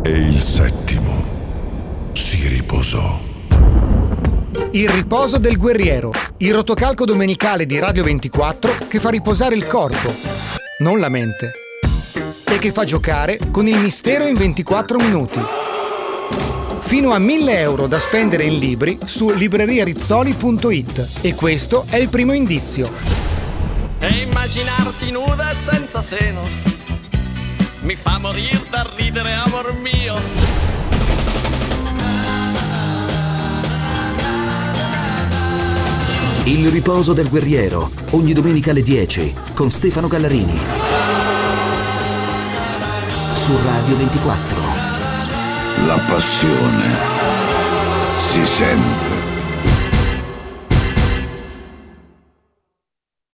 e il settimo si riposò. Il riposo del guerriero, il rotocalco domenicale di Radio 24 che fa riposare il corpo, non la mente, e che fa giocare con il mistero in 24 minuti. Fino a 1.000 euro da spendere in libri su libreriarizzoli.it, e questo è il primo indizio. E immaginarti nuda e senza seno mi fa morire da ridere, amor mio. Il riposo del guerriero, ogni domenica alle 10, con Stefano Gallarini. Su Radio 24. La passione si sente.